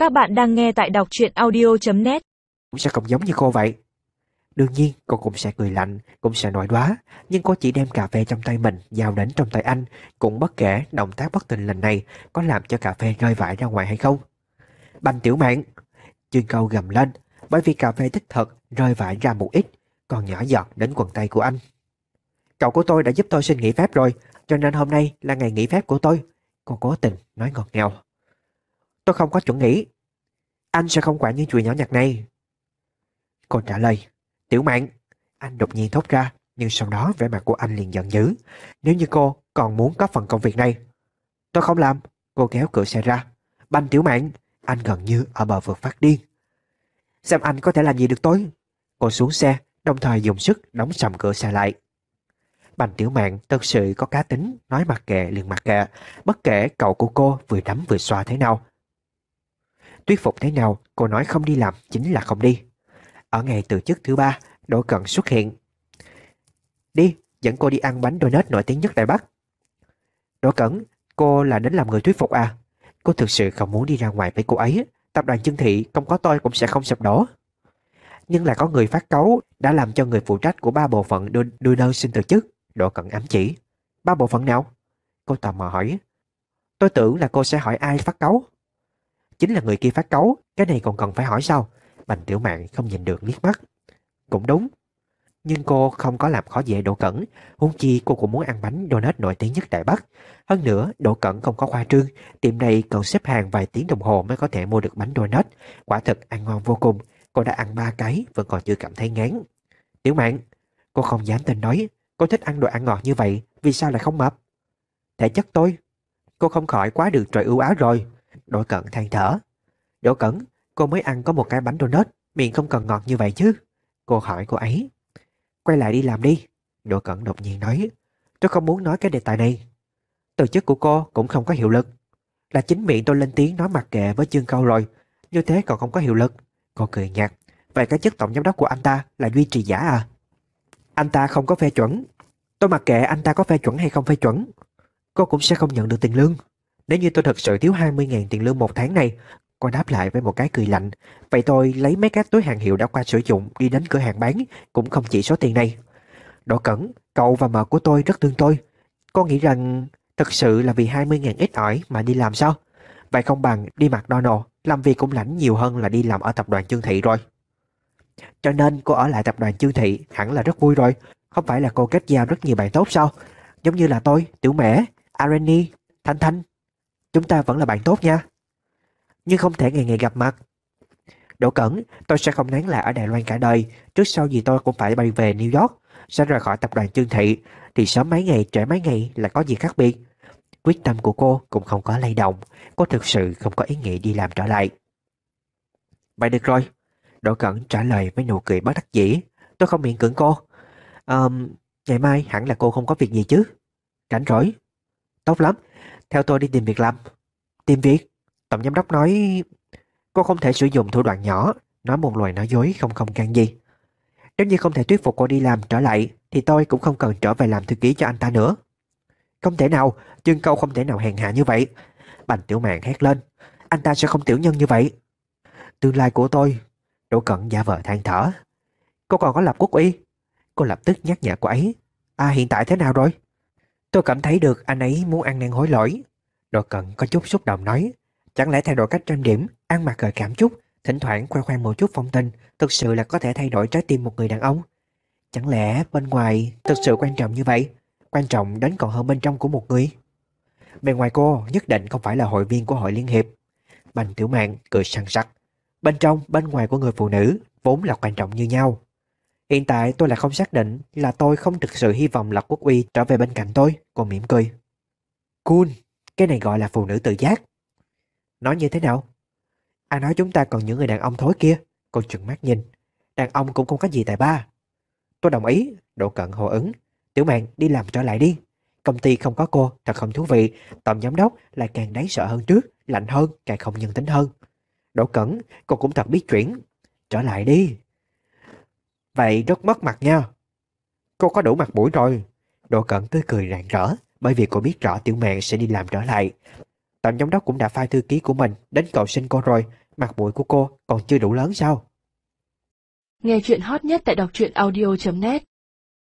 Các bạn đang nghe tại đọc truyện audio.net. Cũng sẽ không giống như cô vậy. Đương nhiên cô cũng sẽ cười lạnh, cũng sẽ nổi đoá, nhưng cô chỉ đem cà phê trong tay mình giao đến trong tay anh, cũng bất kể động tác bất tình lần này có làm cho cà phê rơi vãi ra ngoài hay không. Bành Tiểu Mạn! Chương Câu gầm lên, bởi vì cà phê đích thực rơi vãi ra một ít, còn nhỏ giọt đến quần tay của anh. Cậu của tôi đã giúp tôi xin nghỉ phép rồi, cho nên hôm nay là ngày nghỉ phép của tôi. Cô cố tình nói ngọt ngào. Tôi không có chuẩn nghỉ. Anh sẽ không quản những chuyện nhỏ nhặt này. Cô trả lời. Tiểu Mạn! Anh đột nhiên thốt ra, nhưng sau đó vẻ mặt của anh liền giận dữ. Nếu như cô còn muốn có phần công việc này. Tôi không làm. Cô kéo cửa xe ra. Bành Tiểu Mạn! Anh gần như ở bờ vực phát điên. Xem anh có thể làm gì được tôi. Cô xuống xe, đồng thời dùng sức đóng sầm cửa xe lại. Bành Tiểu Mạn thật sự có cá tính, nói mặc kệ liền mặc kệ, bất kể cậu của cô vừa đấm vừa xoa thế nào. Thuyết phục thế nào, cô nói không đi làm chính là không đi. Ở ngày từ chức thứ 3, Đỗ Cận xuất hiện. Đi, dẫn cô đi ăn bánh donut nổi tiếng nhất Đài Bắc. Đỗ Cẩn, cô là đến làm người thuyết phục à? Cô thực sự không muốn đi ra ngoài với cô ấy. Tập đoàn Chương Thị không có tôi cũng sẽ không sụp đổ. Nhưng là có người phát cáu đã làm cho người phụ trách của 3 bộ phận đưa đơn xin từ chức. Đỗ Cẩn ám chỉ. 3 bộ phận nào? Cô tò mò hỏi. Tôi tưởng là cô sẽ hỏi ai phát cáu. Chính là người kia phát cáu, cái này còn cần phải hỏi sao? Bành Tiểu Mạn không nhìn được liếc mắt. Cũng đúng. Nhưng cô không có làm khó dễ Đỗ Cẩn, huống chi cô cũng muốn ăn bánh donut nổi tiếng nhất Đài Bắc. Hơn nữa, Đỗ Cẩn không có khoa trương, tiệm này cần xếp hàng vài tiếng đồng hồ mới có thể mua được bánh donut. Quả thực ăn ngon vô cùng, cô đã ăn 3 cái vẫn còn chưa cảm thấy ngán. Tiểu Mạn, cô không dám tin nói, cô thích ăn đồ ăn ngọt như vậy, vì sao lại không mập? Thể chất tôi. Cô không khỏi quá được trời ưu ái rồi. Đỗ Cẩn than thở. Đỗ Cẩn, cô mới ăn có một cái bánh donut, miệng không cần ngọt như vậy chứ? Cô hỏi cô ấy. Quay lại đi làm đi. Đỗ Cẩn đột nhiên nói. Tôi không muốn nói cái đề tài này. Từ chức của cô cũng không có hiệu lực. Là chính miệng tôi lên tiếng nói mặc kệ với Chương Câu rồi. Như thế còn không có hiệu lực. Cô cười nhạt. Vậy cái chức tổng giám đốc của anh ta là duy trì giả à? Anh ta không có phê chuẩn. Tôi mặc kệ anh ta có phê chuẩn hay không phê chuẩn. Cô cũng sẽ không nhận được tiền lương. Nếu như tôi thật sự thiếu 20.000 tiền lương một tháng này. Cô đáp lại với một cái cười lạnh. Vậy tôi lấy mấy cái túi hàng hiệu đã qua sử dụng đi đến cửa hàng bán cũng không chỉ số tiền này. Đỗ Cẩn, cậu và mợ của tôi rất thương tôi. Cô nghĩ rằng thật sự là vì 20.000 ít ỏi mà đi làm sao? Vậy không bằng đi McDonald, làm việc cũng lãnh nhiều hơn là đi làm ở tập đoàn Chương Thị rồi. Cho nên cô ở lại tập đoàn Chương Thị hẳn là rất vui rồi. Không phải là cô kết giao rất nhiều bạn tốt sao? Giống như là tôi, Tiểu Mễ, Areni, Thanh Thanh. Chúng ta vẫn là bạn tốt nha. Nhưng không thể ngày ngày gặp mặt. Đỗ Cẩn, tôi sẽ không nán lại ở Đài Loan cả đời. Trước sau gì tôi cũng phải bay về New York. Sẽ rời khỏi tập đoàn Chương Thị. Thì sớm mấy ngày, trễ mấy ngày là có gì khác biệt. Quyết tâm của cô cũng không có lay động. Cô thực sự không có ý nghĩ đi làm trở lại. Vậy được rồi. Đỗ Cẩn trả lời với nụ cười bất đắc dĩ. Tôi không miễn cưỡng cô. Ngày mai hẳn là cô không có việc gì chứ? Rảnh rỗi. Tốt lắm. Theo tôi đi tìm việc làm. Tìm việc? Tổng giám đốc nói... Cô không thể sử dụng thủ đoạn nhỏ, nói một lời nói dối không can gì. Nếu như không thể thuyết phục cô đi làm trở lại, thì tôi cũng không cần trở về làm thư ký cho anh ta nữa. Không thể nào, Chương Câu không thể nào hèn hạ như vậy. Bành Tiểu Mạn hét lên. Anh ta sẽ không tiểu nhân như vậy. Tương lai của tôi. Đỗ Cẩn giả vờ than thở. Cô còn có lập quốc uy. Cô lập tức nhắc nhở cô ấy. Hiện tại thế nào rồi? Tôi cảm thấy được anh ấy muốn ăn năn hối lỗi. Đỗ Cẩn có chút xúc động nói. Chẳng lẽ thay đổi cách trang điểm, ăn mặc gợi cảm chút, thỉnh thoảng khoe khoang một chút phong tình, thực sự là có thể thay đổi trái tim một người đàn ông? Chẳng lẽ bên ngoài thực sự quan trọng như vậy? Quan trọng đến còn hơn bên trong của một người? Bên ngoài cô nhất định không phải là hội viên của hội liên hiệp. Bành Tiểu Mạn cười sằng sặc. Bên trong, bên ngoài của người phụ nữ vốn là quan trọng như nhau. Hiện tại tôi là không xác định, là tôi không thực sự hy vọng Lạc Quốc Uy trở về bên cạnh tôi. Cô mỉm cười. Cool, cái này gọi là phụ nữ tự giác. Nói như thế nào? Ai nói chúng ta còn những người đàn ông thối kia? Cô trừng mắt nhìn. Đàn ông cũng không có gì tài ba. Tôi đồng ý. Đỗ Cận hô ứng. Tiểu Mạn đi làm trở lại đi. Công ty không có cô thật không thú vị. Tổng giám đốc lại càng đáng sợ hơn trước, lạnh hơn, càng không nhân tính hơn. Đỗ Cẩn, cô cũng thật biết chuyển. Trở lại đi. Vậy rất mất mặt nha. Cô có đủ mặt mũi rồi. Đỗ Cẩn tươi cười rạng rỡ, bởi vì cô biết rõ Tiểu Mạn sẽ đi làm trở lại. Tổng giám đốc cũng đã phái thư ký của mình đến cầu xin cô rồi, Mặt mũi của cô còn chưa đủ lớn sao? Nghe chuyện hot nhất tại đọc truyện audio.net